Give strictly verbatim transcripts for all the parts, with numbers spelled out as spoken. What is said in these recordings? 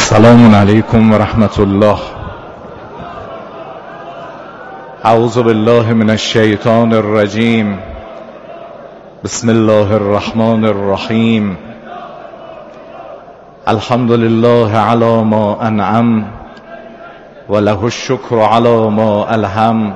السلام علیکم و رحمت الله. اعوذ بالله من الشیطان الرجیم. بسم الله الرحمن الرحیم. الحمد لله علی ما انعم و له الشکر علی ما الهم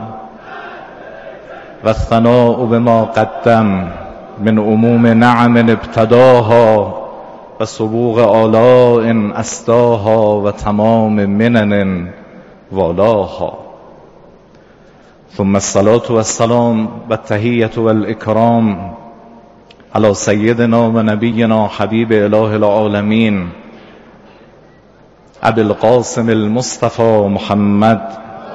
و الثناء بما قدم من عموم نعم ابتداها و سبوغ آلاء اسداها و تمام منن والاها. ثم الصلاة والسلام و التحیة والاکرام علی سیدنا و نبینا حبیب اله العالمین ابی القاسم المصطفى محمد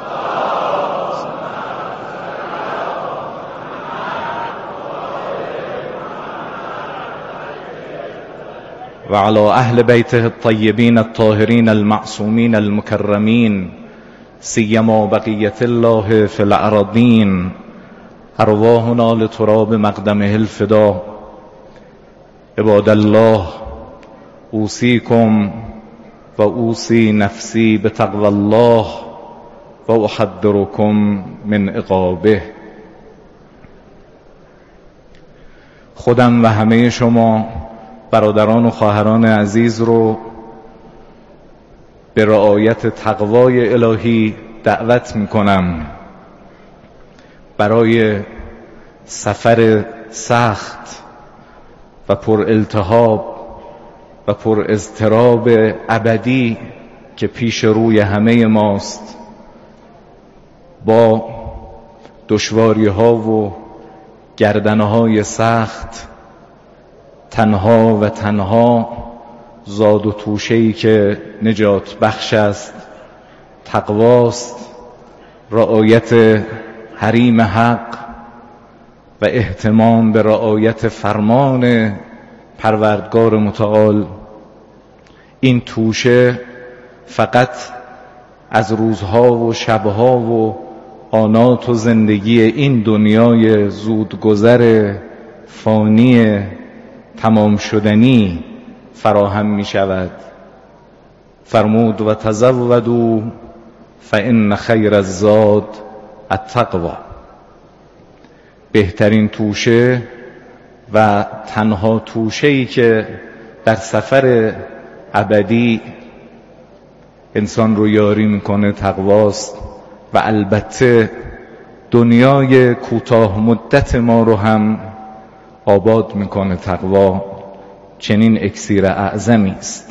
و علی اهل بیته الطیبین الطاهرین المعصومین المکرمین سیما بقیت الله فی الارضین ارواحنا لتراب مقدمه الفدا. عباد الله، اوصیکم و اوصی نفسی بتقوی الله و احذرکم من عقابه. خودم و همه شما برادران و خواهران عزیز رو به رعایت تقوای الهی دعوت میکنم برای سفر سخت و پر التهاب و پر اضطراب ابدی که پیش روی همه ماست، با دشواری ها و گردنه های سخت. تنها و تنها زاد و توشه‌ای که نجات بخش است تقواست، رعایت حریم حق و اهتمام به رعایت فرمان پروردگار متعال. این توشه فقط از روزها و شبها و آنات و زندگی این دنیای زودگذر فانی تمام شدنی فراهم می شود. فرمود و تزودوا فإن خیر الزاد التقوی. بهترین توشه و تنها توشه‌ای که در سفر ابدی انسان رو یاری میکنه تقواست و البته دنیای کوتاه مدت ما رو هم آباد میکنه تقوا. چنین اکسیر اعظمی است.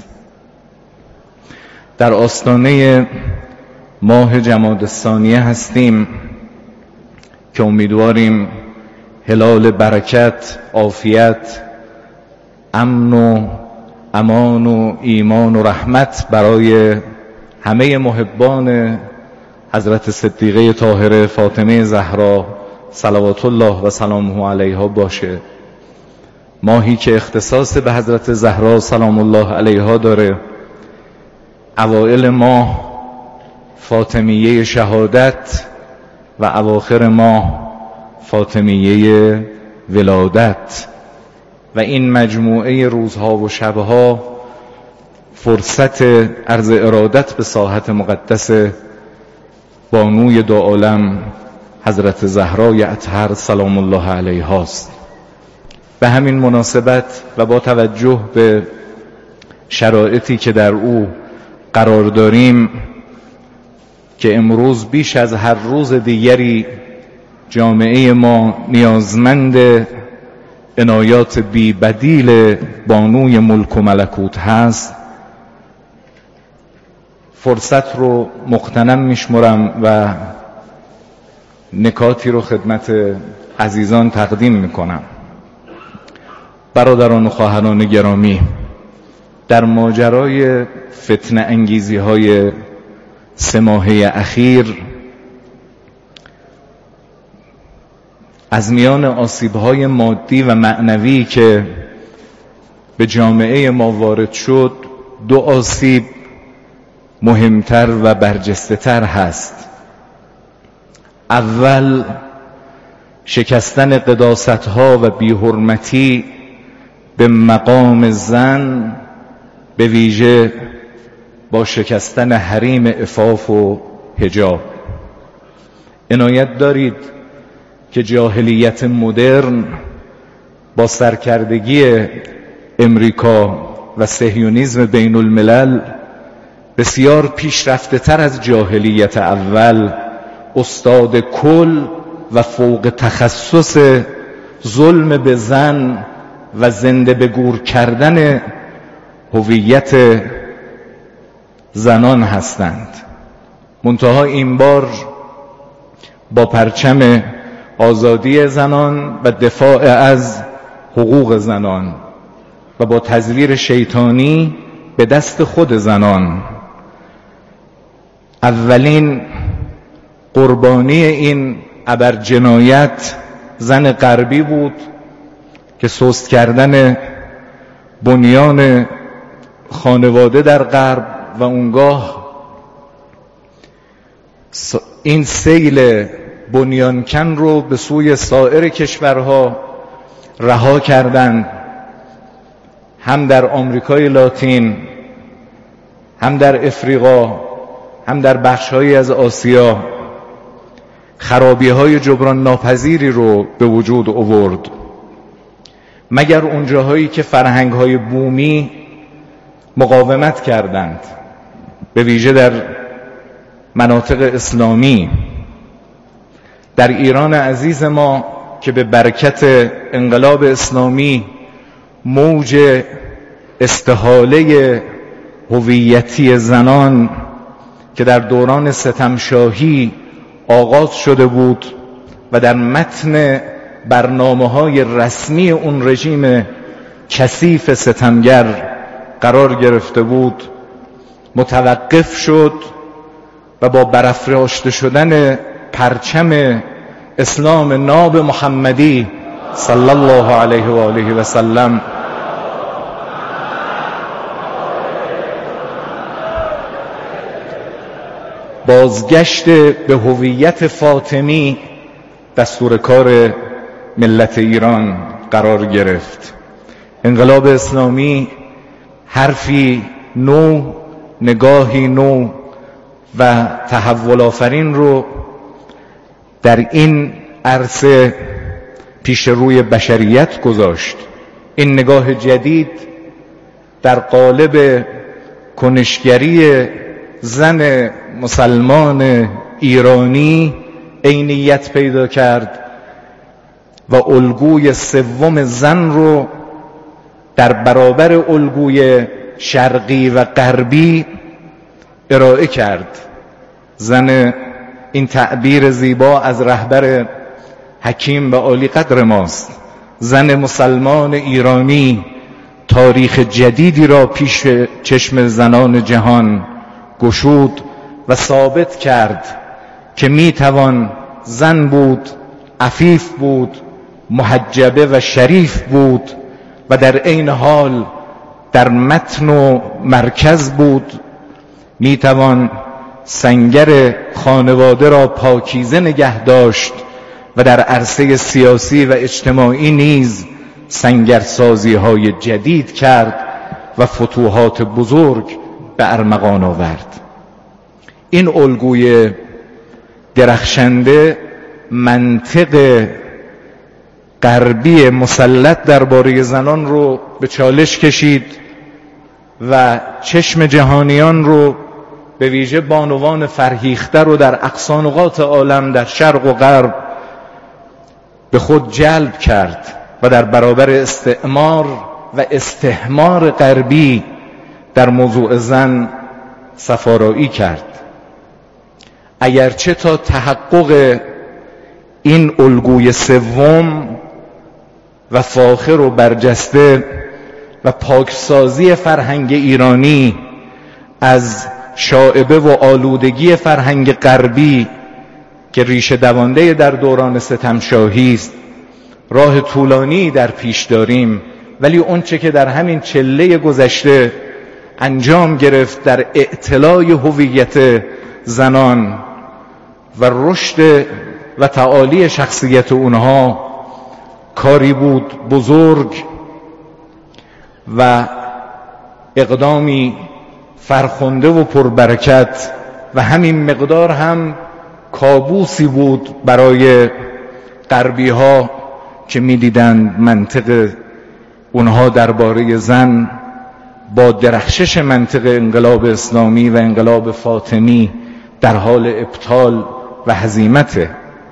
در آستانه ماه جمادی الثانیه هستیم که امیدواریم هلال برکت، عافیت، امن و امان و ایمان و رحمت برای همه محبان حضرت صدیقه طاهره فاطمه زهرا صلوات الله و سلامه علیها باشه. ماهی که اختصاص به حضرت زهرا سلام الله علیها داره. اوائل ماه فاطمیه شهادت و اواخر ماه فاطمیه ولادت، و این مجموعه روزها و شبها فرصت عرض ارادت به ساحت مقدس بانوی دو عالم حضرت زهرای اطهر سلام الله علیها است. به همین مناسبت و با توجه به شرایطی که در او قرار داریم که امروز بیش از هر روز دیگری جامعه ما نیازمند عنایات بی بدیل بانوی ملک و ملکوت هست، فرصت رو مغتنم میشمرم و نکاتی رو خدمت عزیزان تقدیم میکنم. برادران و خواهران گرامی، در ماجرای فتنه انگیزی های سه ماهه اخیر از میان آسیب های مادی و معنوی که به جامعه ما وارد شد، دو آسیب مهمتر و برجسته تر هست. اول شکستن قداست ها و بی‌حرمتی به مقام زن، به ویژه با شکستن حریم عفاف و حجاب. عنایت دارید که جاهلیت مدرن با سرکردگی امریکا و صهیونیسم بین الملل بسیار پیشرفته تر از جاهلیت اول استاد کل و فوق تخصص ظلم به زن و زنده به گور کردن هویت زنان هستند. منتها این بار با پرچم آزادی زنان و دفاع از حقوق زنان و با تزویر شیطانی به دست خود زنان. اولین قربانی این ابرجنایت زن غربی بود که سست کردن بنیان خانواده در غرب و اونگاه این سیل بنیانکن رو به سوی سایر کشورها رها کردند، هم در آمریکای لاتین، هم در افریقا، هم در بخش‌هایی از آسیا. خرابی‌های جبران ناپذیری رو به وجود آورد، مگر اون جاهایی که فرهنگ‌های بومی مقاومت کردند، به ویژه در مناطق اسلامی. در ایران عزیز ما که به برکت انقلاب اسلامی موج استحاله هویتی زنان که در دوران ستمشاهی آغاز شده بود و در متن برنامه‌های رسمی اون رژیم کثیف ستمگر قرار گرفته بود، متوقف شد و با برافراشته شدن پرچم اسلام ناب محمدی صلی الله علیه و آله و سلم بازگشت به هویت فاطمی دستور کار ملت ایران قرار گرفت. انقلاب اسلامی حرفی نو، نگاهی نو و تحول آفرین رو در این عرصه پیش روی بشریت گذاشت. این نگاه جدید در قالب کنشگری زن مسلمان ایرانی عینیت پیدا کرد و الگوی سوم زن رو در برابر الگوی شرقی و غربی ارائه کرد. زن، این تعبیر زیبا از رهبر حکیم و عالی قدر ماست، زن مسلمان ایرانی تاریخ جدیدی را پیش چشم زنان جهان گشود و ثابت کرد که میتوان زن بود، عفیف بود، محجبه و شریف بود و در عین حال در متن و مرکز بود. میتوان سنگر خانواده را پاکیزه نگه داشت و در عرصه سیاسی و اجتماعی نیز سنگرسازی های جدید کرد و فتوحات بزرگ به ارمغان آورد. این الگوی درخشنده منطق غربی مسلط درباره زنان رو به چالش کشید و چشم جهانیان رو، به ویژه بانوان فرهیخته رو در اقصا نقاط عالم در شرق و غرب به خود جلب کرد و در برابر استعمار و استحمار غربی در موضوع زن صفارایی کرد. اگرچه تا تحقق این الگوی سوم و فاخر و برجسته و پاکسازی فرهنگ ایرانی از شائبه و آلودگی فرهنگ غربی که ریشه دوانده در دوران ستمشاهی است راه طولانی در پیش داریم، ولی اون چه که در همین چله گذشته انجام گرفت در اعتلای هویت زنان و رشد و تعالی شخصیت اونها کاری بود بزرگ و اقدامی فرخنده و پربرکت و همین مقدار هم کابوسی بود برای غربی ها که می‌دیدند منطق اونها درباره زن با درخشش منطق انقلاب اسلامی و انقلاب فاطمی در حال ابطال و هزیمته.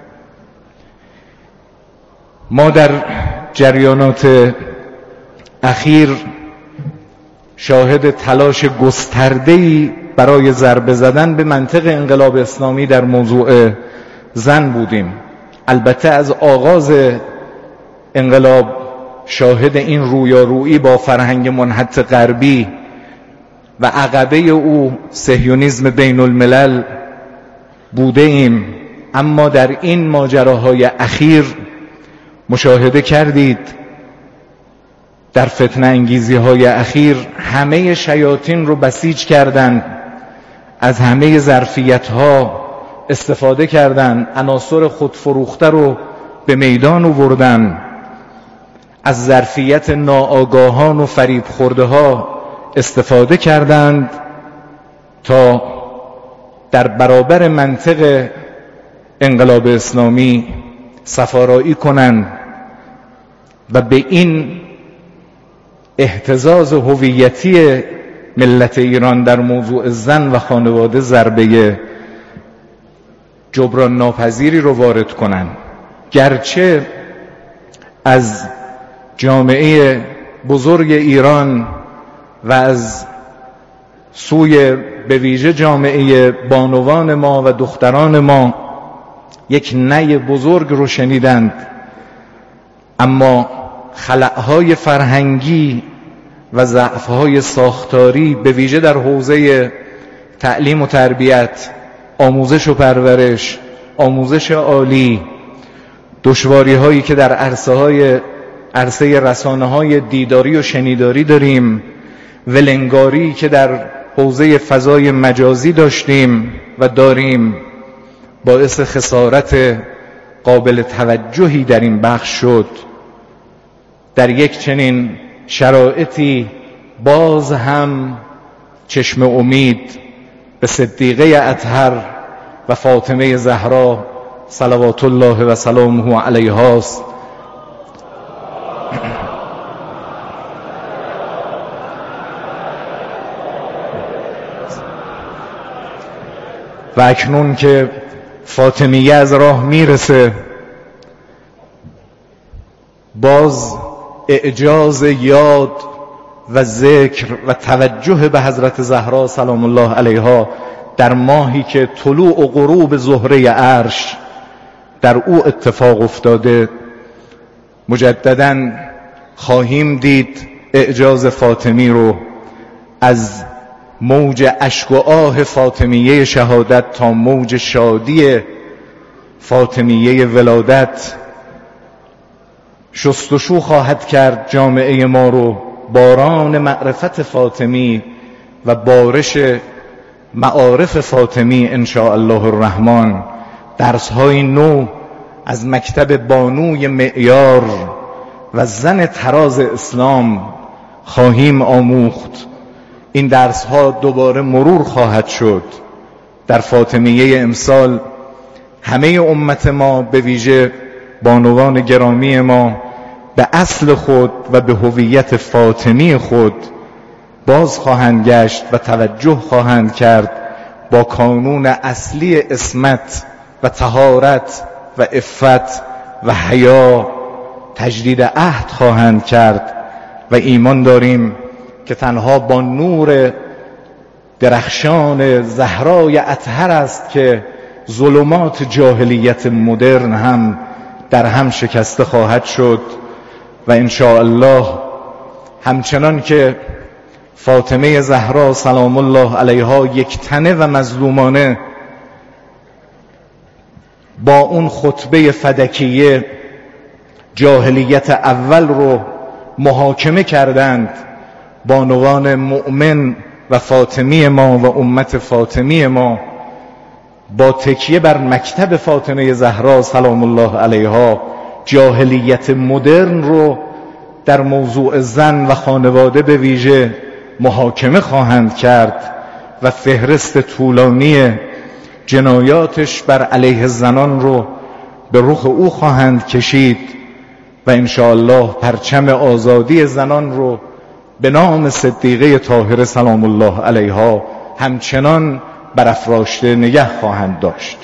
ما در جریانات اخیر شاهد تلاش گسترده‌ای برای ضربه زدن به منطق انقلاب اسلامی در موضوع زن بودیم. البته از آغاز انقلاب شاهد این رویارویی با فرهنگ منحط غربی و عقبه او صهیونیسم بین الملل بوده ایم، اما در این ماجراهای اخیر مشاهده کردید در فتنه انگیزی های اخیر همه شیاطین رو بسیج کردند، از همه ظرفیت ها استفاده کردند، عناصر خودفروخته رو به میدان آوردند، از ظرفیت ناآگاهان و فریب خورده ها استفاده کردند تا در برابر منطق انقلاب اسلامی صفارایی کنند و به این اهتزاز هویتی ملت ایران در موضوع زن و خانواده ضربه جبران ناپذیری رو وارد کنند. گرچه از جامعه بزرگ ایران و از سوی به ویژه جامعه بانوان ما و دختران ما یک نی بزرگ رو شنیدند، اما خلأهای فرهنگی و ضعف‌های ساختاری به ویژه در حوزه تعلیم و تربیت، آموزش و پرورش، آموزش عالی، دشواری‌هایی که در عرصه‌های عرصه رسانه‌های دیداری و شنیداری داریم، ولنگاری که در حوزه فضای مجازی داشتیم و داریم، باعث خسارت قابل توجهی در این بخش شد. در یک چنین شرایطی باز هم چشم امید به صدیقه اطهر و فاطمه زهرا صلوات الله و سلامه علیها است. و اکنون که فاطمیه از راه میرسه، باز اعجاز یاد و ذکر و توجه به حضرت زهرا سلام الله علیها در ماهی که طلوع و غروب زهره عرش در او اتفاق افتاده، مجدداً خواهیم دید اعجاز فاطمی رو، از موج اشک و آه فاطمیه شهادت تا موج شادی فاطمیه ولادت. شستشو خواهد کرد جامعه ما رو باران معرفت فاطمی و بارش معارف فاطمی ان شاء الله الرحمن. درس‌های نو از مکتب بانوی معیار و زن تراز اسلام خواهیم آموخت. این درس‌ها دوباره مرور خواهد شد. در فاطمیه امسال همه امت ما، به ویژه بانوان گرامی ما، به اصل خود و به هویت فاطمی خود باز خواهند گشت و توجه خواهند کرد، با کانون اصلی عصمت و طهارت و عفت و حیا تجدید عهد خواهند کرد و ایمان داریم که تنها با نور درخشان زهرای اطهر است که ظلمات جاهلیت مدرن هم در هم شکسته خواهد شد و ان شاء الله همچنان که فاطمه زهرا سلام الله علیها یک تنه و مظلومانه با اون خطبه فدکیه جاهلیت اول رو محاکمه کردند، بانوان مؤمن و فاطمی ما و امت فاطمی ما با تکیه بر مکتب فاطمه زهرا سلام الله علیها جاهلیت مدرن رو در موضوع زن و خانواده به ویژه محاکمه خواهند کرد و فهرست طولانی جنایاتش بر علیه زنان رو به رخ او خواهند کشید و انشاءالله پرچم آزادی زنان رو به نام صدیقه طاهره سلام الله علیها همچنان برافراشته نگه خواهند داشت.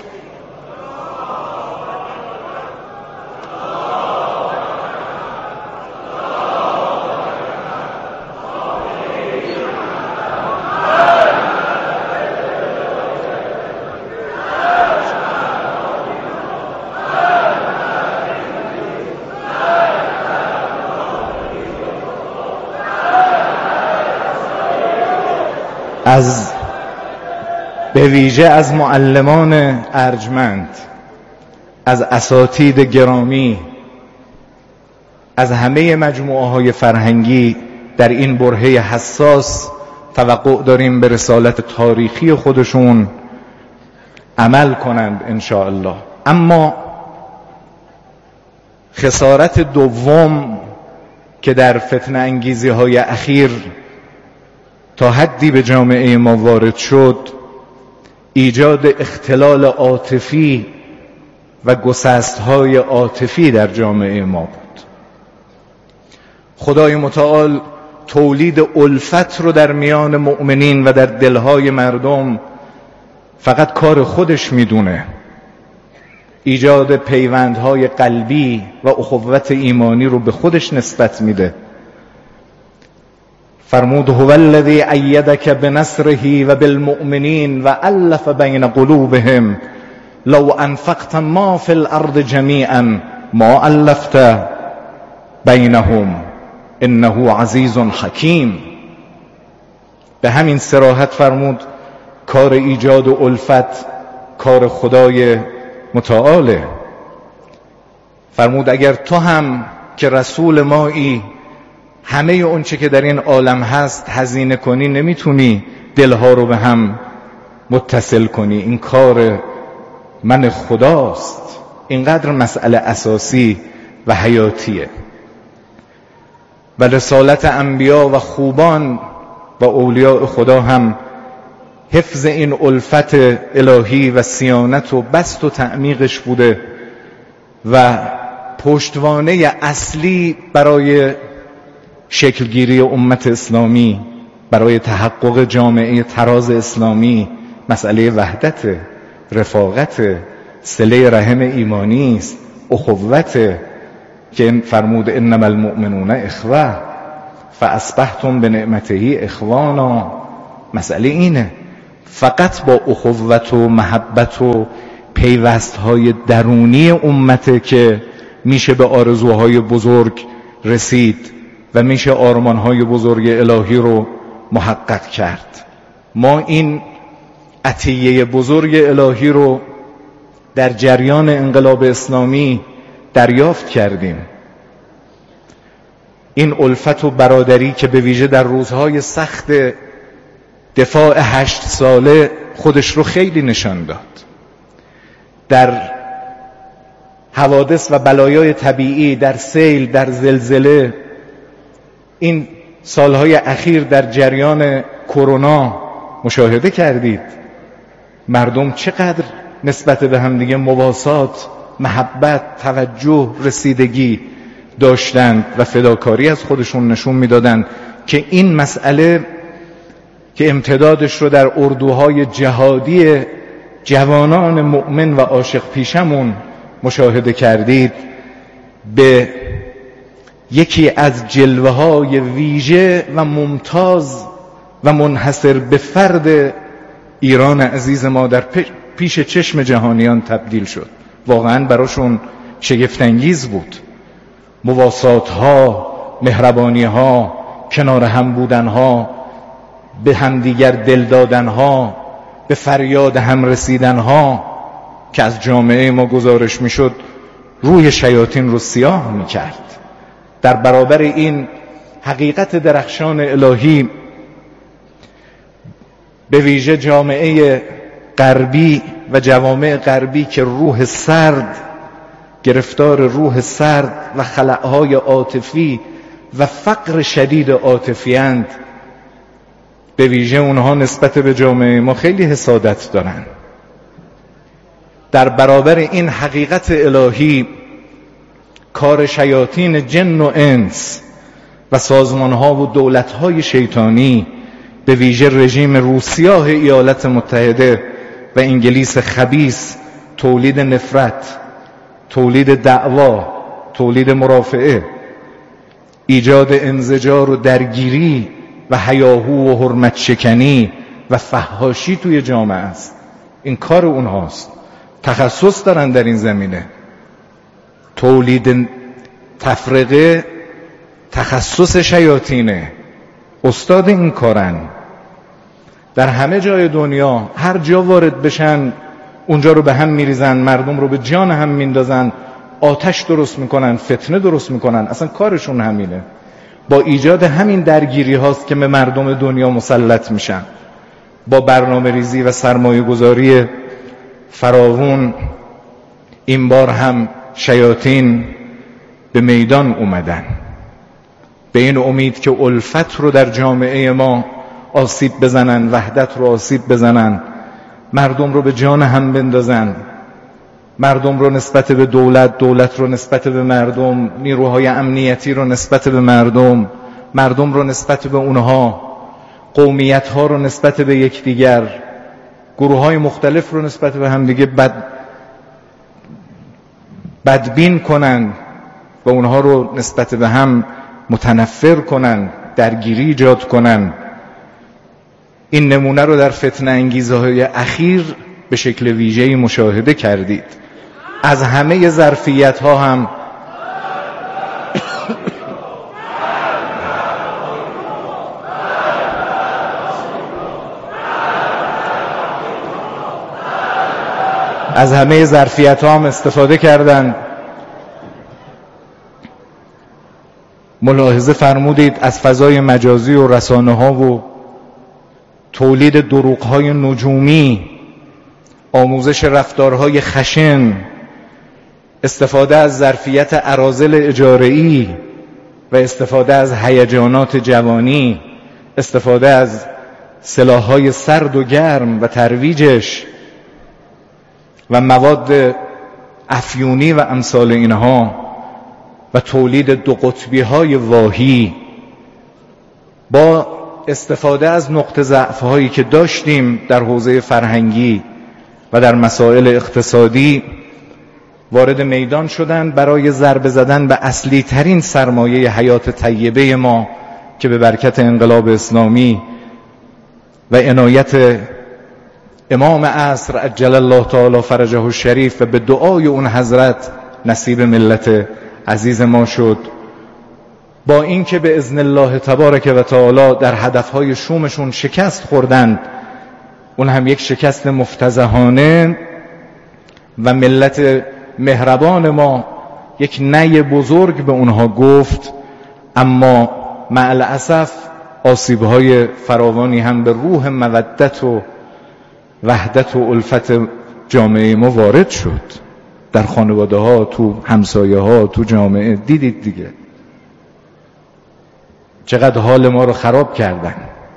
از به ویژه از معلمان ارجمند، از اساتید گرامی، از همه مجموعه های فرهنگی در این برهه حساس توقع داریم به رسالت تاریخی خودشون عمل کنند انشاءالله. اما خسارت دوم که در فتنه انگیزی های اخیر تا حدی به جامعه ما وارد شد، ایجاد اختلال عاطفی و گسست‌های عاطفی در جامعه ما بود. خدای متعال تولید الفت رو در میان مؤمنین و در دلهای مردم فقط کار خودش میدونه. ایجاد پیوندهای قلبی و اخوت ایمانی رو به خودش نسبت میده. فرمود هو الذی ایدک بنصره و بالمؤمنین و الف بین قلوبهم لو انفقت ما فی الارض جمیعا ما الفت بینهم انه عزیز حکیم. به همین صراحت فرمود کار ایجاد و الفت کار خدای متعاله. فرمود اگر تو هم که رسول مایی همه اون چه که در این عالم هست هزینه کنی، نمیتونی دلها رو به هم متصل کنی. این کار من خداست. اینقدر مسئله اساسی و حیاتیه. و رسالت انبیا و خوبان و اولیاء خدا هم حفظ این الفت الهی و صیانت و بسط و تعمیقش بوده و پشتوانه اصلی برای شکلگیری امت اسلامی، برای تحقق جامعه تراز اسلامی مسئله وحدت، رفاقت، صله رحم ایمانی است، اخوت که فرمود انما المؤمنون اخوه فاصبحتم بنعمته اخوانا. مسئله اینه، فقط با اخوت و محبت و پیوستهای درونی امته که میشه به آرزوهای بزرگ رسید و میشه آرمانهای بزرگ الهی رو محقق کرد. ما این عطیه بزرگ الهی رو در جریان انقلاب اسلامی دریافت کردیم. این الفت و برادری که به ویژه در روزهای سخت دفاع هشت ساله خودش رو خیلی نشان داد. در حوادث و بلایای طبیعی، در سیل، در زلزله، این سالهای اخیر در جریان کرونا مشاهده کردید مردم چقدر نسبت به هم دیگه مواسات، محبت، توجه، رسیدگی داشتند و فداکاری از خودشون نشون میدادند که این مسئله که امتدادش رو در اردوهای جهادی جوانان مؤمن و عاشق پیشمون مشاهده کردید، به یکی از جلوه های ویژه و ممتاز و منحصر به فرد ایران عزیز ما در پیش چشم جهانیان تبدیل شد. واقعا براشون شگفت‌انگیز بود. مواسات ها، مهربانی ها، کنار هم بودن ها، به همدیگر دل دادن ها، به فریاد هم رسیدن ها که از جامعه ما گزارش میشد روی شیاطین رو سیاه میکرد. در برابر این حقیقت درخشان الهی به ویژه جامعه غربی و جوامع غربی که روح سرد، گرفتار روح سرد و خلأهای عاطفی و فقر شدید عاطفی‌اند، به ویژه اونها نسبت به جامعه ما خیلی حسادت دارن. در برابر این حقیقت الهی کار شیاطین جن و انس و سازمانها و دولتهای شیطانی به ویژه رژیم روسیاه ایالات متحده و انگلیس خبیث تولید نفرت، تولید دعوا، تولید مرافعه، ایجاد انزجار و درگیری و هیاهو و حرمت شکنی و فحاشی توی جامعه است. این کار اونهاست. تخصص دارن در این زمینه. تولید تفرقه تخصص شیاطینه. استاد این کارن. در همه جای دنیا هر جا وارد بشن اونجا رو به هم میریزن، مردم رو به جان هم میندازن، آتش درست میکنن، فتنه درست میکنن. اصلا کارشون همینه. با ایجاد همین درگیری هاست که به مردم دنیا مسلط میشن. با برنامه ریزی و سرمایه گذاری فراوون این بار هم شیاطین به میدان اومدن، به این امید که الفت رو در جامعه ما آسیب بزنن، وحدت رو آسیب بزنن، مردم رو به جان هم بندازن، مردم رو نسبت به دولت، دولت رو نسبت به مردم، نیروهای امنیتی رو نسبت به مردم، مردم رو نسبت به اونها، قومیت ها رو نسبت به یکدیگر، گروه های مختلف رو نسبت به هم دیگه بد بدبین کنن و اونها رو نسبت به هم متنفر کنن، درگیری ایجاد کنن. این نمونه رو در فتنه انگیزهای اخیر به شکل ویژه‌ای مشاهده کردید. از همه ظرفیت ها هم از همه ظرفیت ها هم استفاده کردن. ملاحظه فرمودید از فضای مجازی و رسانه ها و تولید دروغ های نجومی، آموزش رفتارهای خشن، استفاده از ظرفیت اراذل اجاره‌ای و استفاده از هیجانات جوانی، استفاده از سلاح‌های سرد و گرم و ترویجش و مواد افیونی و امثال اینها و تولید دو قطبی های واهی با استفاده از نقطه ضعف هایی که داشتیم در حوزه فرهنگی و در مسائل اقتصادی وارد میدان شدن برای ضربه زدن به اصلی ترین سرمایه حیات طیبه ما که به برکت انقلاب اسلامی و عنایت امام عصر عجل الله تعالی فرجه الشریف و به دعای اون حضرت نصیب ملت عزیز ما شد. با اینکه به اذن الله تبارک و تعالی در هدفهای شومشون شکست خوردند، اون هم یک شکست مفتضحانه، و ملت مهربان ما یک نی بزرگ به اونها گفت، اما مع الاسف آسیب‌های فراوانی هم به روح مودت و وحدت و الفت جامعه ما وارد شد. در خانواده ها، تو همسایه ها، تو جامعه. دیدید دیگه چقدر حال ما رو خراب کردن.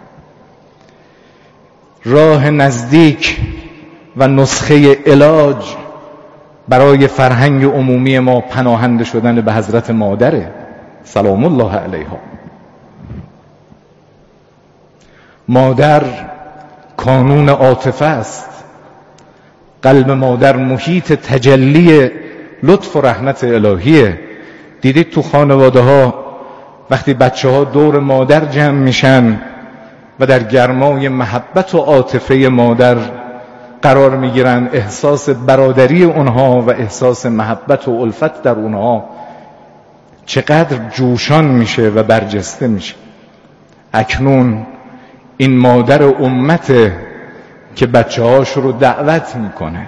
راه نزدیک و نسخه علاج برای فرهنگ عمومی ما پناهنده شدن به حضرت مادره سلام الله علیها. مادر کانون عاطفه است. قلب مادر محیط تجلی لطف و رحمت الهیه. دیدید تو خانواده ها وقتی بچه ها دور مادر جمع میشن و در گرمای محبت و عاطفه مادر قرار میگیرن، احساس برادری اونها و احساس محبت و الفت در اونها چقدر جوشان میشه و برجسته میشه. اکنون این مادر امته که بچه هاش رو دعوت میکنه،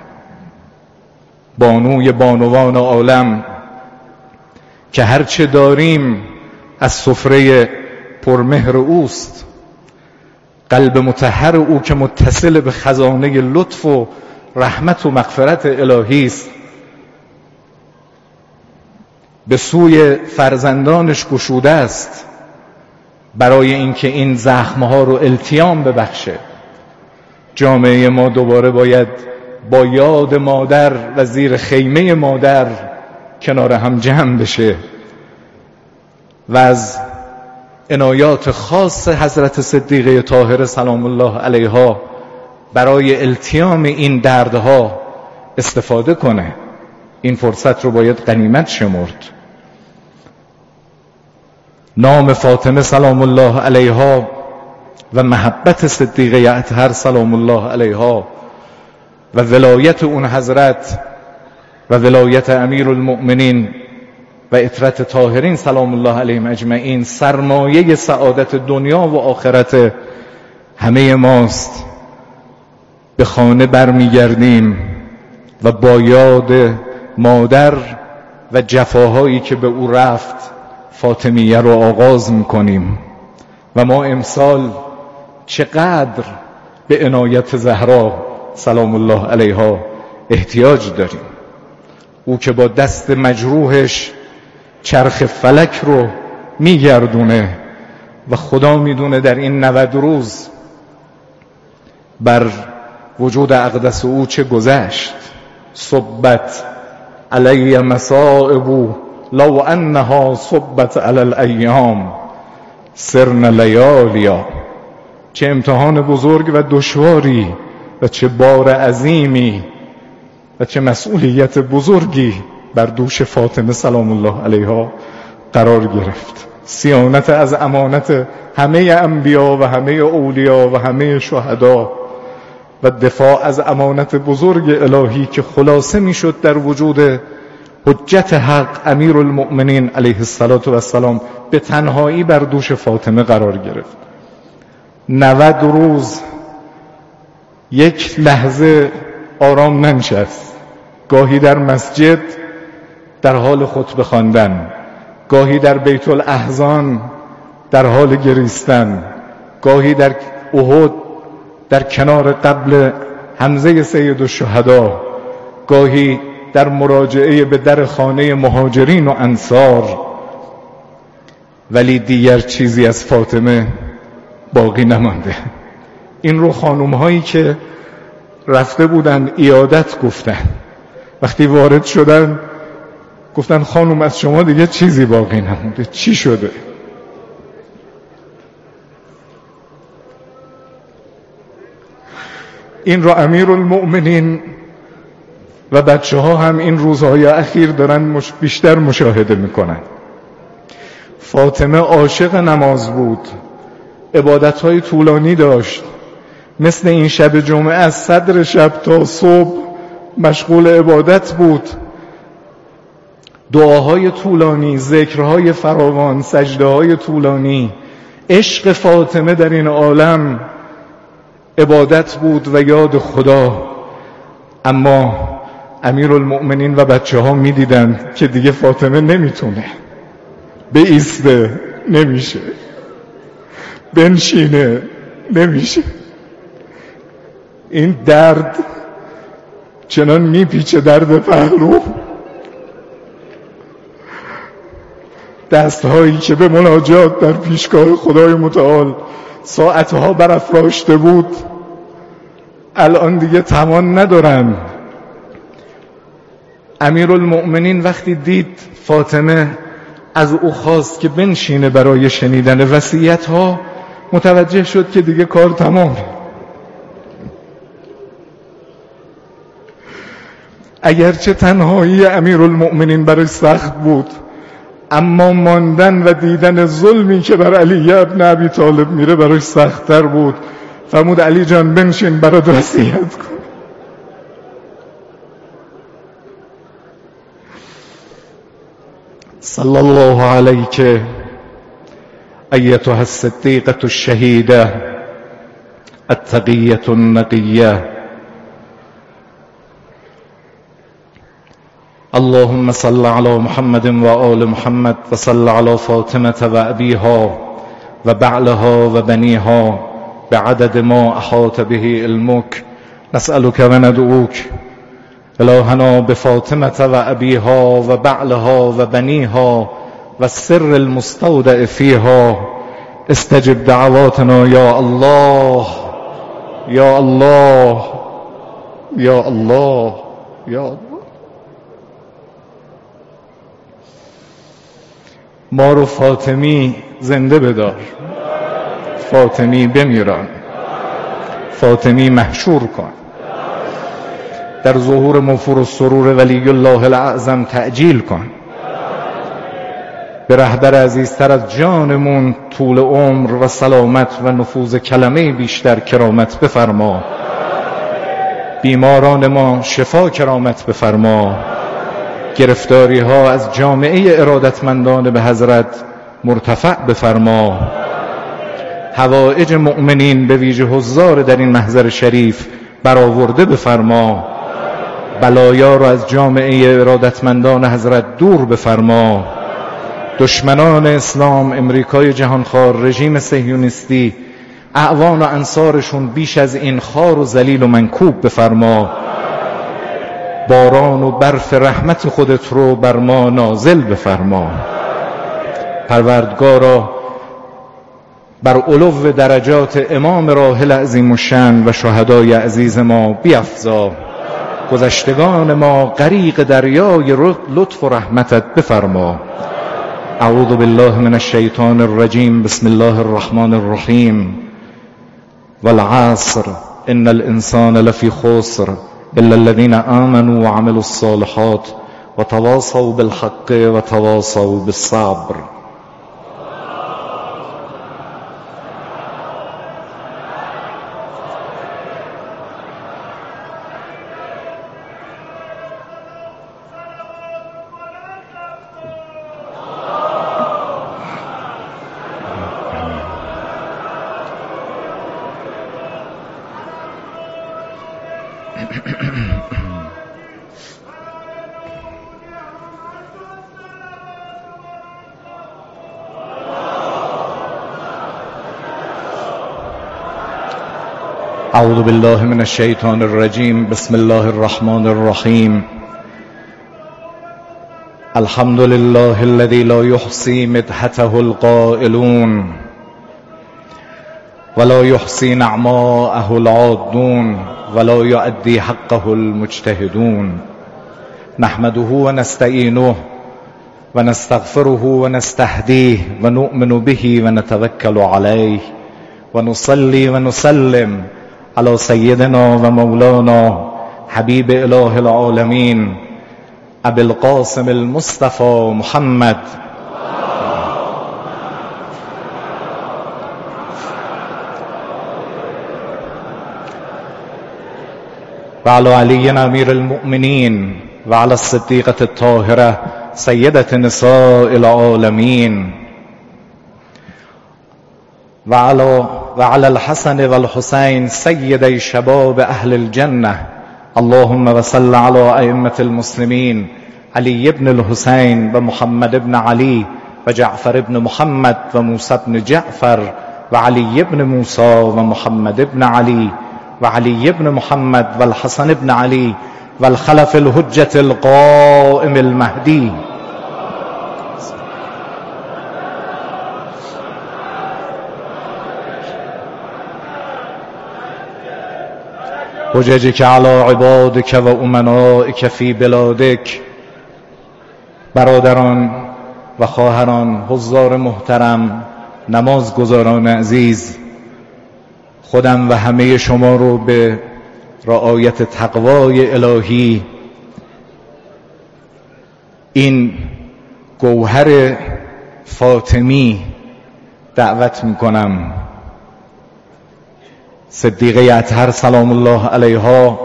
بانوی بانوان عالم که هرچه داریم از سفره پرمهر اوست، قلب مطهر او که متصل به خزانه لطف و رحمت و مغفرت الهی است، به سوی فرزندانش گشوده است برای اینکه این زخمها رو التیام ببخشه. جامعه ما دوباره باید با یاد مادر و زیر خیمه مادر کنار هم جمع بشه و از عنایات خاص حضرت صدیقه طاهره سلام الله علیها برای التیام این دردها استفاده کنه. این فرصت رو باید غنیمت شمرد. نام فاطمه سلام الله علیها و محبت صدیقه اطهر سلام الله علیها و ولایت اون حضرت و ولایت امیر المؤمنین و اطرت طاهرین سلام الله علیهم اجمعین سرمایه سعادت دنیا و آخرت همه ماست. به خانه برمیگردیم و با یاد مادر و جفاهایی که به او رفت فاطمیه رو آغاز میکنیم و ما امسال چقدر به عنایت زهرا سلام الله علیها احتیاج داریم. او که با دست مجروحش چرخ فلک رو میگردونه و خدا میدونه در این نود روز بر وجود اقدس او چه گذشت. صبت علی مصائب لو انها صبت علی الایام سرن لیالیا. چه امتحان بزرگ و دشواری و چه بار عظیمی و چه مسئولیت بزرگی بر دوش فاطمه سلام الله علیها قرار گرفت. صیانت از امانت همه انبیا و همه اولیا و همه شهدا و دفاع از امانت بزرگ الهی که خلاصه میشد در وجود حجت حق امیر المؤمنین علیه السلام به تنهایی بر دوش فاطمه قرار گرفت. نود روز یک لحظه آرام ننشست. گاهی در مسجد در حال خطبه خواندن، گاهی در بیت الاحزان در حال گریستن، گاهی در احد در کنار قبر حمزه سید الشهدا، گاهی در مراجعه به در خانه مهاجرین و انصار. ولی دیگر چیزی از فاطمه باقی نمانده. این رو خانوم هایی که رفته بودن عیادت گفتن، وقتی وارد شدن گفتن خانوم از شما دیگه چیزی باقی نمونده. چی شده؟ این رو امیر المؤمنین و بچه ها هم این روزهای اخیر دارن مش... بیشتر مشاهده میکنن. فاطمه عاشق نماز بود، عبادتهای طولانی داشت. مثل این شب جمعه از صدر شب تا صبح مشغول عبادت بود. دعاهای طولانی، ذکرهای فراوان، سجدههای طولانی. عشق فاطمه در این عالم عبادت بود و یاد خدا. اما امیر المؤمنین و بچه ها می دیدن که دیگه فاطمه نمیتونه بایسته، نمیشه بنشینه، نمیشه. این درد چنان میپیچه درد پهلو. دستهایی که به مناجات در پیشگاه خدای متعال ساعتها برافراشته بود الان دیگه توان ندارن. امیرالمؤمنین وقتی دید فاطمه از او خواست که بنشینه برای شنیدن وصیت‌ها، متوجه شد که دیگه کار تمام. اگرچه تنهایی امیرالمؤمنین برای سخت بود، اما ماندن و دیدن ظلمی که بر علی ابن ابی طالب میره برای سخت‌تر بود. فرمود علی جان بنشین برات وصیت کن. صلی الله علیک ایتها الصدیقة الشهیده التقیة النقیة. اللهم صل على محمد و آل محمد و صل على فاطمة و ابیها و بعلها و بنیها بعدد ما احاط به علمک. نسألك و ندعوک الهنا بفاطمة و ابیها و بعلها و بنیها و السر المستودع فیها استجب دعواتنا یا الله یا الله یا الله یا الله. ما رو فاطمی زنده بدار، فاطمی بمیران، فاطمی محشور کن، در ظهور موفور السرور ولی الله الاعظم تعجیل کن. به رهبر عزیزتر از جانمون طول عمر و سلامت و نفوذ کلمه بیشتر کرامت بفرما. بیماران ما شفا کرامت بفرما. گرفتاری ها از جامعه ارادتمندان به حضرت مرتفع بفرما. حوائج مؤمنین به ویژه حضار در این محضر شریف برآورده بفرما. بلایا را از جامعه ارادتمندان حضرت دور بفرما. دشمنان اسلام، امریکای جهانخوار، رژیم صهیونیستی، اعوان و انصارشون بیش از این خار و ذلیل و منکوب بفرما. باران و برف رحمت خودت رو بر ما نازل بفرما. پروردگارا بر علو درجات امام راحل عظیم الشأن و شهدای عزیز ما بیفزا. گذشتگان ما غریق دریای لطف و رحمتت بفرما. اعوذ بالله من الشیطان الرجیم. بسم الله الرحمن الرحیم. والعصر ان الانسان لفی خسر الا الذين آمنوا وعملوا الصالحات وتواصوا بالحق وتواصوا بالصبر. اعوذ بالله من الشیطان الرجیم. بسم الله الرحمن الرحیم. الحمد لله الذي لا يحصي مدحته القائلون ولا يحصي نعماءه العادون ولا يؤدي حقه المجتهدون. نحمده ونستعينه ونستغفره ونستهديه ونؤمن به ونتوكل عليه ونصلي ونسلم على سيدنا ومولانا حبيب إله العالمين أبي القاسم المصطفى محمد وعلى علي أمير المؤمنين وعلى الصديقة الطاهرة سيدة نساء العالمين وعلى وعلى الحسن والحسين سيدي شباب أهل الجنة. اللهم وصل على أئمة المسلمين علي بن الحسين ومحمد بن علي وجعفر بن محمد وموسى بن جعفر وعلي بن موسى ومحمد بن علي وعلي بن محمد والحسن بن علي والخلف الحجة القائم المهدي. حججك على عبادك و امنائك فی بلادك. برادران و خواهران، حضار محترم، نمازگزاران عزیز، خودم و همه شما رو به رعایت تقوای الهی، این گوهر فاطمی دعوت میکنم. صدیقه اطهر سلام الله علیها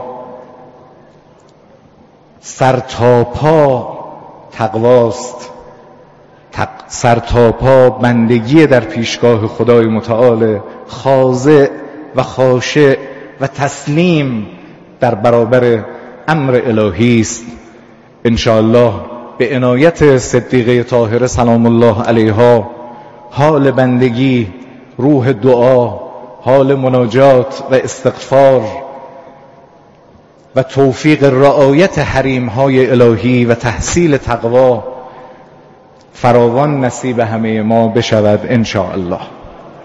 سر تا پا تقواست، تق... سر تا پا بندگی در پیشگاه خدای متعال، خاضع و خاشع و تسلیم در برابر امر الهی است. انشاءالله به عنایت صدیقه طاهره سلام الله علیها حال بندگی، روح دعا، حال مناجات و استغفار و توفیق رعایت حریم‌های الهی و تحصیل تقوا فراوان نصیب همه ما بشود ان شاء الله.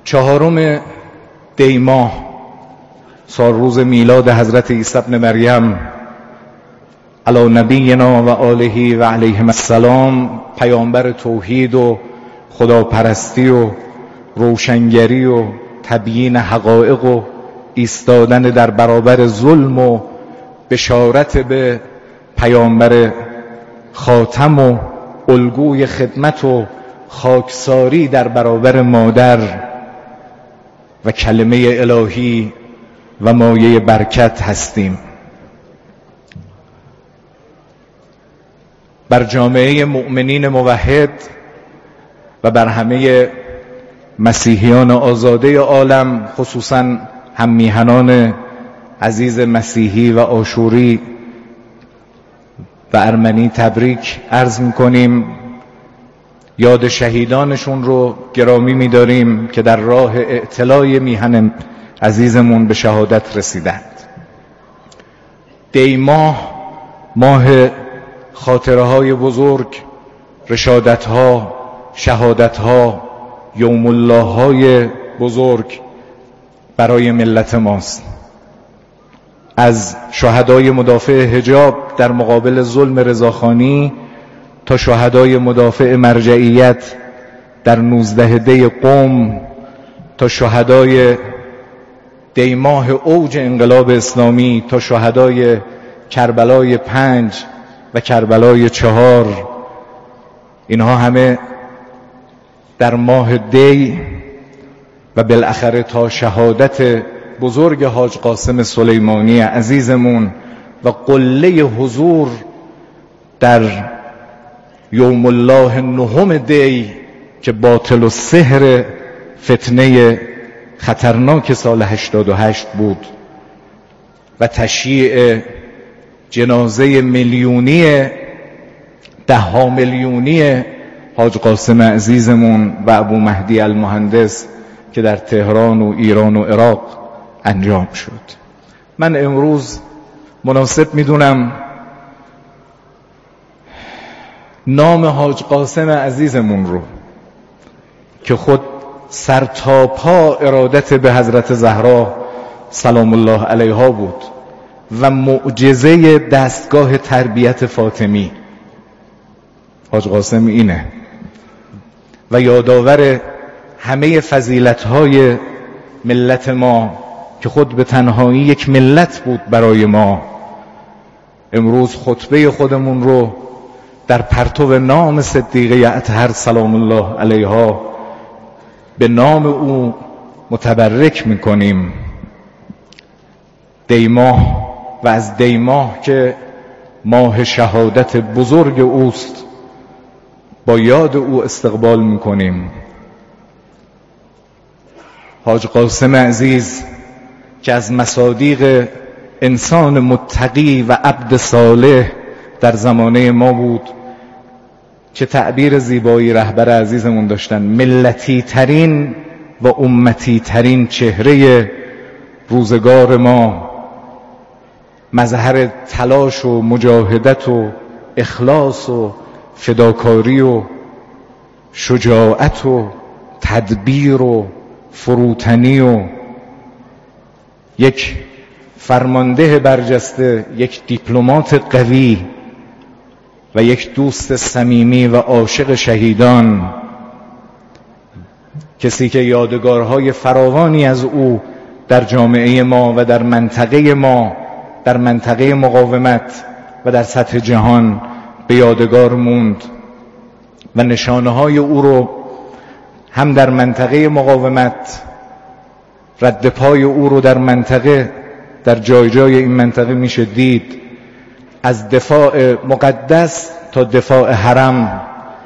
چهارم دی ماه سال روز میلاد حضرت عیسی ابن مریم علی نبینا و آله و علیهم السلام، پیامبر توحید و خداپرستی و روشنگری و تبیین حقایق و ایستادن در برابر ظلم و بشارت به پیامبر خاتم و الگوی خدمت و خاکساری در برابر مادر و کلمه الهی و مایه برکت هستیم. بر جامعه مؤمنین موحد و بر همه مسیحیان آزاده عالم، خصوصا هم میهنان عزیز مسیحی و آشوری و ارمنی، تبریک عرض میکنیم. یاد شهیدانشون رو گرامی می‌داریم که در راه اعتلای میهن عزیزمون به شهادت رسیدند. دی ماه ماه خاطره های بزرگ، رشادت ها، شهادت ها، یوم الله های بزرگ برای ملت ماست. از شهدای مدافع حجاب در مقابل ظلم رضاخانی تا شهدای مدافع مرجعیت در نوزده دی قم، تا شهدای دی ماه اوج انقلاب اسلامی، تا شهدای کربلای پنج و کربلای چهار، اینها همه در ماه دی و بالاخره تا شهادت بزرگ حاج قاسم سلیمانی عزیزمون و قله حضور در یوم الله نهم دی که باطل و سحر فتنه خطرناک سال هشتاد و هشت بود و تشییع جنازه میلیونی ده ها میلیونی حاج قاسم عزیزمون و ابو مهدی المهندس که در تهران و ایران و عراق انجام شد. من امروز مناسب میدونم نام حاج قاسم عزیزمون رو که خود سر تا پا ارادت به حضرت زهرا سلام الله علیها بود و معجزه دستگاه تربیت فاطمی، حاج قاسم اینه و یادآور همه فضیلت‌های ملت ما که خود به تنهایی یک ملت بود برای ما. امروز خطبه خودمون رو در پرتو نام صدیقه اطهر سلام الله علیها به نام او متبرک میکنیم. دی ماه و از دی ماه که ماه شهادت بزرگ اوست با یاد او استقبال میکنیم. حاج قاسم عزیز که از مصادیق انسان متقی و عبد صالح در زمانه ما بود، چه تعبیر زیبایی رهبر عزیزمون داشتن، ملتی ترین و امتی ترین چهره روزگار ما، مظهر تلاش و مجاهدت و اخلاص و فداکاری و شجاعت و تدبیر و فروتنی و یک فرمانده برجسته، یک دیپلمات قوی و یک دوست صمیمی و عاشق شهیدان، کسی که یادگارهای فراوانی از او در جامعه ما و در منطقه ما، در منطقه مقاومت و در سطح جهان به یادگار موند و نشانه های او رو هم در منطقه مقاومت، رد پای او رو در منطقه، در جای جای این منطقه میشه دید، از دفاع مقدس تا دفاع حرم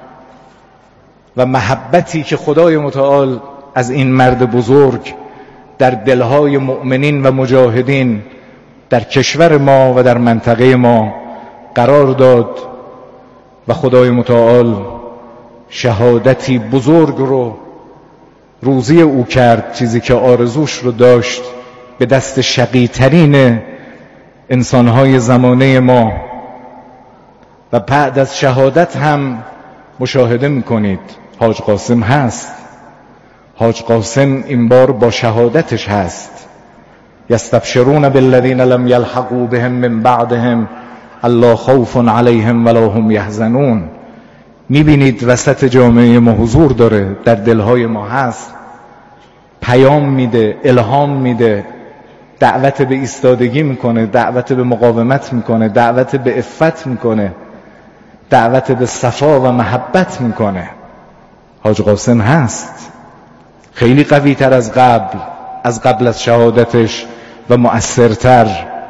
و محبتی که خدای متعال از این مرد بزرگ در دلهای مؤمنین و مجاهدین در کشور ما و در منطقه ما قرار داد و خدای متعال شهادتی بزرگ رو روزی او کرد، چیزی که آرزوش رو داشت، به دست شقی‌ترین انسانهای زمانه ما. و بعد از شهادت هم مشاهده میکنید حاج قاسم هست، حاج قاسم این بار با شهادتش هست. یستبشرون بالذین لم یلحقوا بهم من بعدهم الا خوف علیهم ولا هم یحزنون. میبینید وسط جامعه ما حضور داره، در دلهای ما هست، پیام میده، الهام میده، دعوت به ایستادگی میکنه، دعوت به مقاومت میکنه، دعوت به عفت میکنه، دعوت به صفا و محبت میکنه. حاج قاسم هست، خیلی قوی تر از قبل، از قبل از شهادتش و مؤثرتر.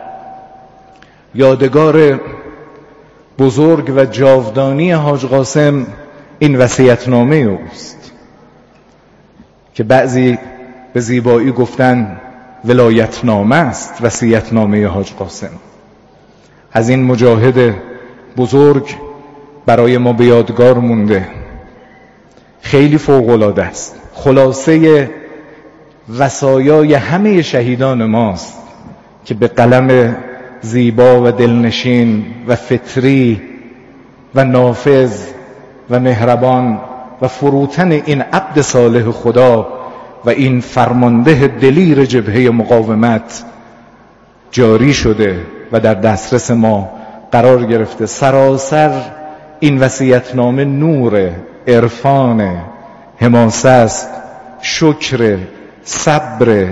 یادگار بزرگ و جاودانی حاج قاسم این وصیت‌نامه اوست که بعضی به زیبایی گفتن ولایتنامه است. وصیت‌نامه حاج قاسم از این مجاهد بزرگ برای ما به یادگار مونده، خیلی فوق‌العاده است. خلاصه وصایای همه شهیدان ماست که به قلم زیبا و دلنشین و فطری و نافذ و مهربان و فروتن این عبد صالح خدا و این فرمانده دلیر جبهه مقاومت جاری شده و در دسترس ما قرار گرفته. سراسر این وصیت‌نامه نور، عرفان، حماسه است، شکر، صبر.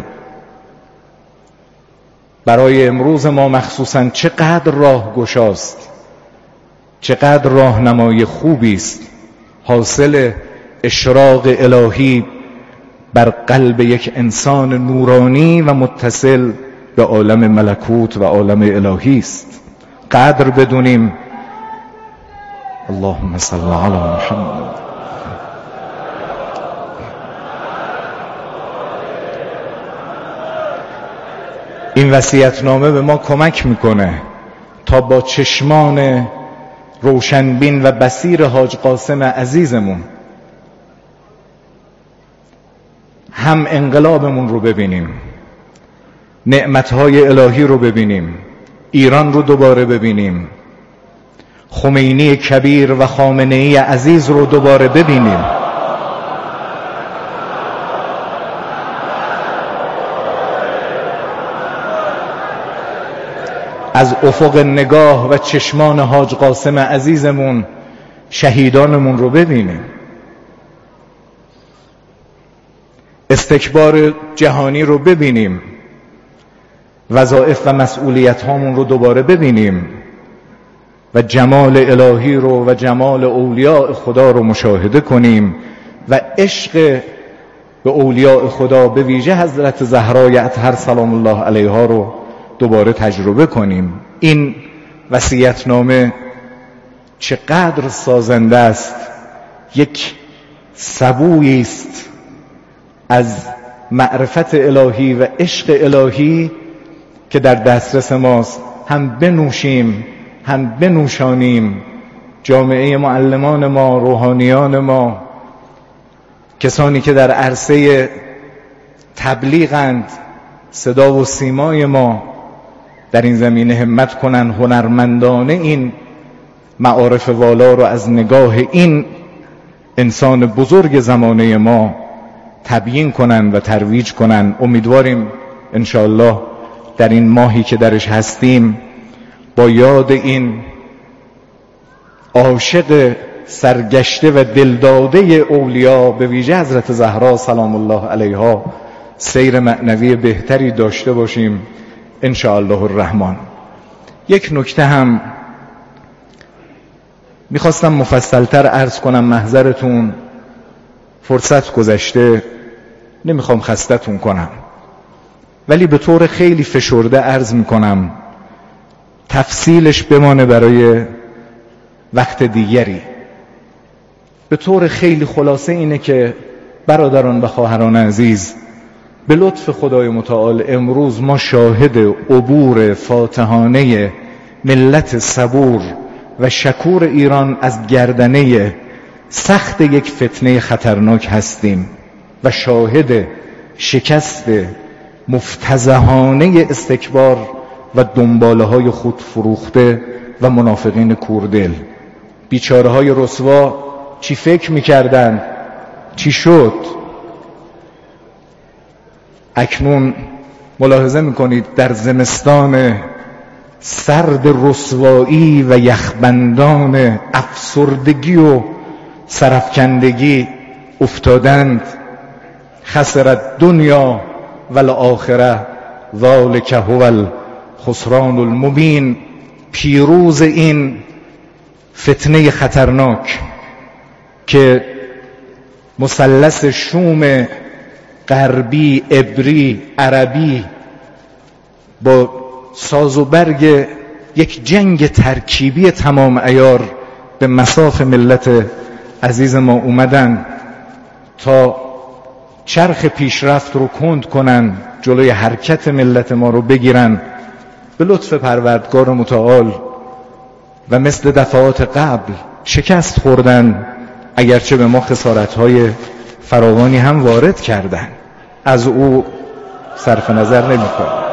برای امروز ما مخصوصاً چقدر راه گشاست، چقدر راهنمای خوبی است، حاصل اشراق الهی بر قلب یک انسان نورانی و متصل به عالم ملکوت و عالم الهی است. قدر بدونیم. اللهم صل علی محمد. این وصیت‌نامه به ما کمک میکنه تا با چشمان روشنبین و بصیر حاج قاسم عزیزمون هم انقلابمون رو ببینیم، نعمتهای الهی رو ببینیم، ایران رو دوباره ببینیم، خمینی کبیر و خامنه‌ای عزیز رو دوباره ببینیم. از افق نگاه و چشمان حاج قاسم عزیزمون شهیدانمون رو ببینیم. استکبار جهانی رو ببینیم، وظایف و مسئولیت هامون رو دوباره ببینیم و جمال الهی رو و جمال اولیاء خدا رو مشاهده کنیم و عشق به اولیاء خدا به ویژه حضرت زهرای اطهر سلام الله علیها رو دوباره تجربه کنیم. این وصیت‌نامه چقدر سازنده است، یک سبویی است از معرفت الهی و عشق الهی که در دسترس ماست. هم بنوشیم هم بنوشانیم. جامعه معلمان ما، روحانیان ما، کسانی که در عرصه تبلیغند، صدا و سیمای ما، در این زمینه همت کنن هنرمندانه این معارف والا رو از نگاه این انسان بزرگ زمانه ما تبیین کنن و ترویج کنن. امیدواریم انشاءالله در این ماهی که درش هستیم با یاد این عاشق سرگشته و دلداده اولیا به ویژه حضرت زهرا سلام الله علیها سیر معنوی بهتری داشته باشیم انشاءالله الرحمن. یک نکته هم میخواستم مفصلتر عرض کنم، محضرتون، فرصت گذشته، نمیخوام خستتون کنم، ولی به طور خیلی فشرده عرض میکنم، تفصیلش بمانه برای وقت دیگری. به طور خیلی خلاصه اینه که برادران و خواهران عزیز، به لطف خدای متعال امروز ما شاهد عبور فاتحانه ملت صبور و شکور ایران از گردنه سخت یک فتنه خطرناک هستیم و شاهد شکست مفتضحانه استکبار و دنباله های خود فروخته و منافقین کوردل. بیچاره های رسوا چی فکر میکردن؟ چی شد؟ اکنون ملاحظه میکنید در زمستان سرد رسوایی و یخبندان افسردگی و سرفکندگی افتادند. خسرت دنیا و الاخره ذالک هو الخسران المبین. پیروز این فتنه خطرناک که مثلث شوم غربی، عبری، عربی با ساز و برگ یک جنگ ترکیبی تمام عیار به مصاف ملت عزیز ما اومدن تا چرخ پیشرفت رو کند کنن، جلوی حرکت ملت ما رو بگیرن. به لطف پروردگار متعال و مثل دفعات قبل شکست خوردن، اگرچه به ما خسارت‌های فراوانی هم وارد کردن، از او صرف نظر نمی‌کنم.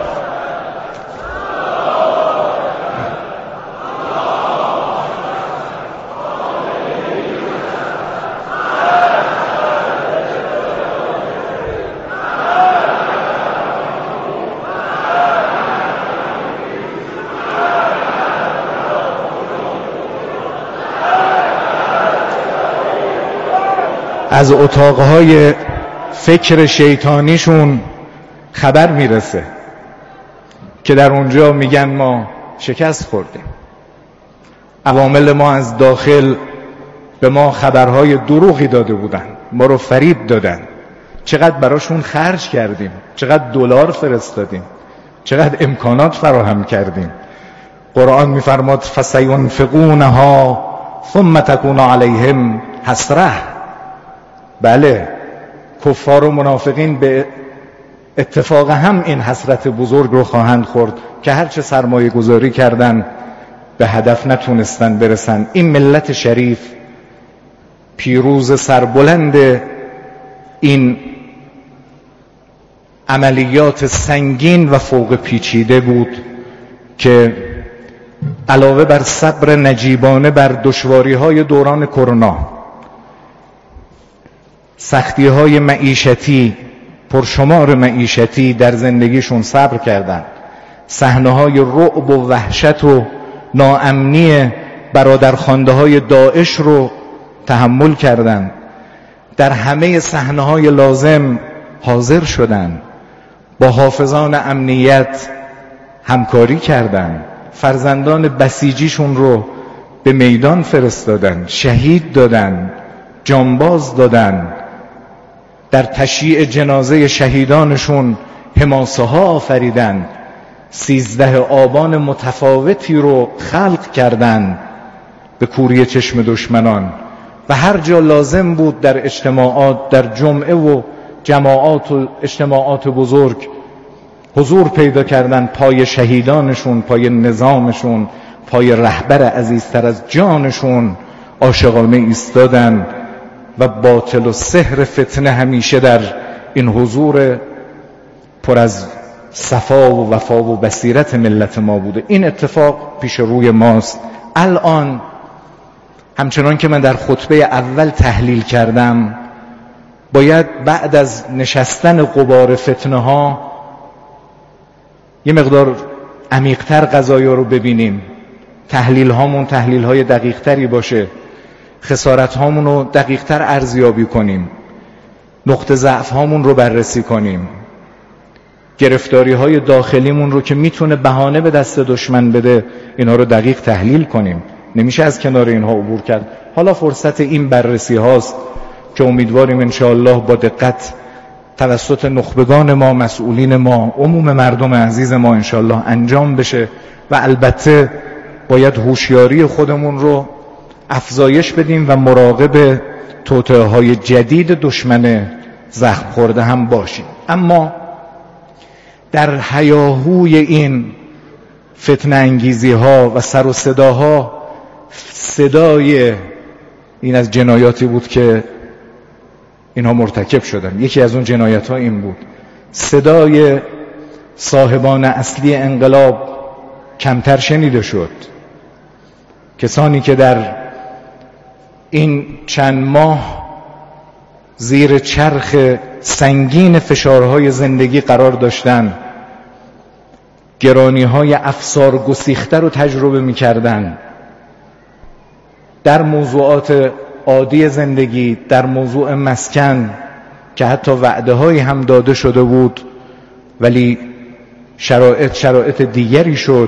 از اتاقهای فکر شیطانیشون خبر میرسه که در اونجا میگن ما شکست خوردیم. عوامل ما از داخل به ما خبرهای دروغی داده بودن، ما رو فریب دادن. چقدر براشون خرج کردیم، چقدر دلار فرستادیم، چقدر امکانات فراهم کردیم. قرآن میفرماد فسینفقونها ثم تکون علیهم حسره. بله، کفار و منافقین به اتفاق هم این حسرت بزرگ رو خواهند خورد که هرچه سرمایه گذاری کردن به هدف نتونستن برسن. این ملت شریف پیروز سربلند این عملیات سنگین و فوق پیچیده بود که علاوه بر صبر نجیبانه بر دشواری‌های دوران کرونا، سختی‌های معیشتی پرشمار معیشتی در زندگیشون صبر کردند. صحنه‌های رعب و وحشت و ناامنی برادرخوانده‌های داعش رو تحمل کردند. در همه صحنه‌های لازم حاضر شدند، با حافظان امنیت همکاری کردند، فرزندان بسیجیشون رو به میدان فرستادند، شهید دادند، جانباز دادند. در تشییع جنازه شهیدانشون حماسه ها آفریدند. سیزده آبان متفاوتی رو خلق کردند به کوری چشم دشمنان و هر جا لازم بود در اجتماعات، در جمعه و جماعات و اجتماعات بزرگ حضور پیدا کردند. پای شهیدانشون، پای نظامشون، پای رهبر عزیزتر از جانشون عاشقانه ایستادند و باطل و سحر فتنه همیشه در این حضور پر از صفا و وفا و بصیرت ملت ما بوده. این اتفاق پیش روی ماست. الان همچنان که من در خطبه اول تحلیل کردم، باید بعد از نشستن غبار فتنه ها یه مقدار عمیق‌تر قضایا رو ببینیم، تحلیل هامون تحلیل های دقیق تری باشه، خسارت هامون رو دقیق تر ارزیابی کنیم، نقطه ضعف هامون رو بررسی کنیم، گرفتاری های داخلیمون رو که میتونه بهانه به دست دشمن بده اینها رو دقیق تحلیل کنیم. نمیشه از کنار اینها عبور کرد. حالا فرصت این بررسی هاست که امیدواریم انشاءالله با دقت توسط نخبگان ما، مسئولین ما، عموم مردم عزیز ما انشاءالله انجام بشه و البته باید هوشیاری خودمون رو افزایش بدیم و مراقب توطئه های جدید دشمن زخم خورده هم باشیم. اما در هیاهوی این فتنه انگیزی ها و سر و صداها، صدای این از جنایاتی بود که اینها مرتکب شدن. یکی از اون جنایت ها این بود، صدای صاحبان اصلی انقلاب کمتر شنیده شد. کسانی که در این چند ماه زیر چرخ سنگین فشارهای زندگی قرار داشتن، گرانی‌های افسار گسیخته رو تجربه می‌کردن در موضوعات عادی زندگی، در موضوع مسکن که حتی وعده‌هایی هم داده شده بود ولی شرایط شرایط دیگری شد.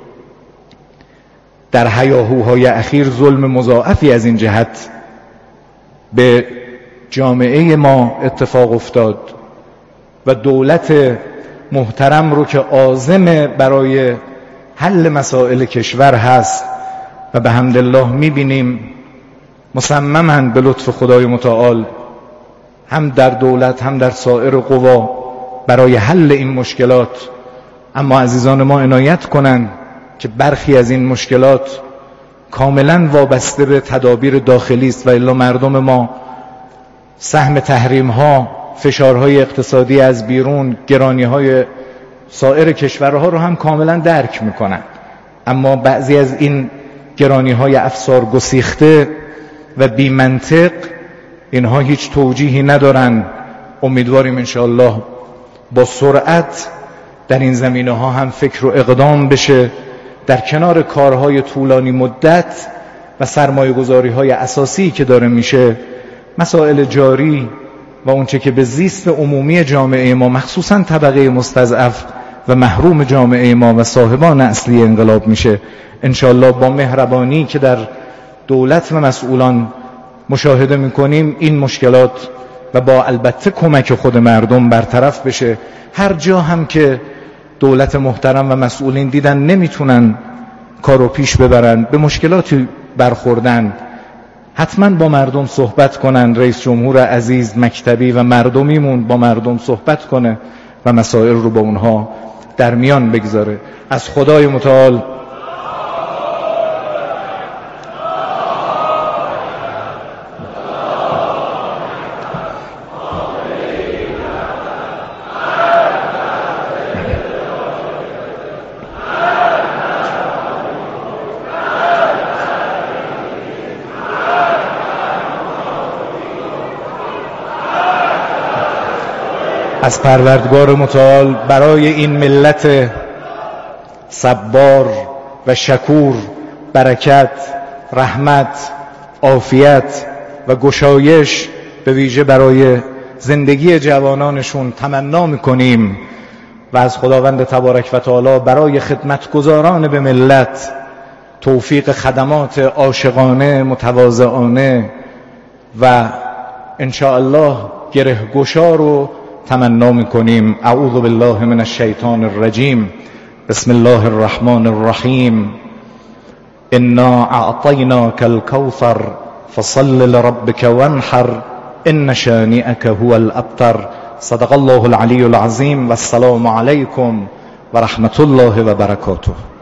در هیاهوهای اخیر ظلم مضاعفی از این جهت به جامعه ما اتفاق افتاد و دولت محترم رو که عازم برای حل مسائل کشور هست و به حمدالله میبینیم مصمماً به لطف خدای متعال هم در دولت هم در سایر قوا برای حل این مشکلات. اما عزیزان ما عنایت کنن که برخی از این مشکلات کاملا وابسته به تدابیر داخلی است و الا مردم ما سهم تحریم ها، فشارهای اقتصادی از بیرون، گرانی های سایر کشورها رو هم کاملا درک میکنن، اما بعضی از این گرانی های افسار گسیخته و بی منطق اینها هیچ توجیهی ندارن. امیدواریم انشاءالله با سرعت در این زمینه ها هم فکر و اقدام بشه، در کنار کارهای طولانی مدت و سرمایه گذاری های اساسی که داره میشه، مسائل جاری و اونچه که به زیست عمومی جامعه ما مخصوصا طبقه مستضعف و محروم جامعه ما و صاحبان اصلی انقلاب میشه، انشاءالله با مهربانی که در دولت و مسئولان مشاهده میکنیم این مشکلات و با البته کمک خود مردم برطرف بشه. هر جا هم که دولت محترم و مسئولین دیدن نمیتونن کارو پیش ببرن، به مشکلاتی برخوردن، حتما با مردم صحبت کنن. رئیس جمهور عزیز مکتبی و مردمیمون با مردم صحبت کنه و مسائل رو با اونها در میان بگذاره. از خدای متعال از پروردگار متعال برای این ملت صبار و شکور برکت، رحمت، عافیت و گشایش به ویژه برای زندگی جوانانشون تمنا میکنیم و از خداوند تبارک و تعالی برای خدمتگزاران به ملت توفیق خدمات عاشقانه، متواضعانه و انشاءالله گره گشا رو تمنا میکنیم. اعوذ بالله من الشیطان الرجیم. بسم الله الرحمن الرحیم. انا اعطیناک الکوثر فصل لربک وانحر ان شانئک هو الابتر. صدق الله العلی العظیم و السلام علیکم و رحمت الله و برکاته.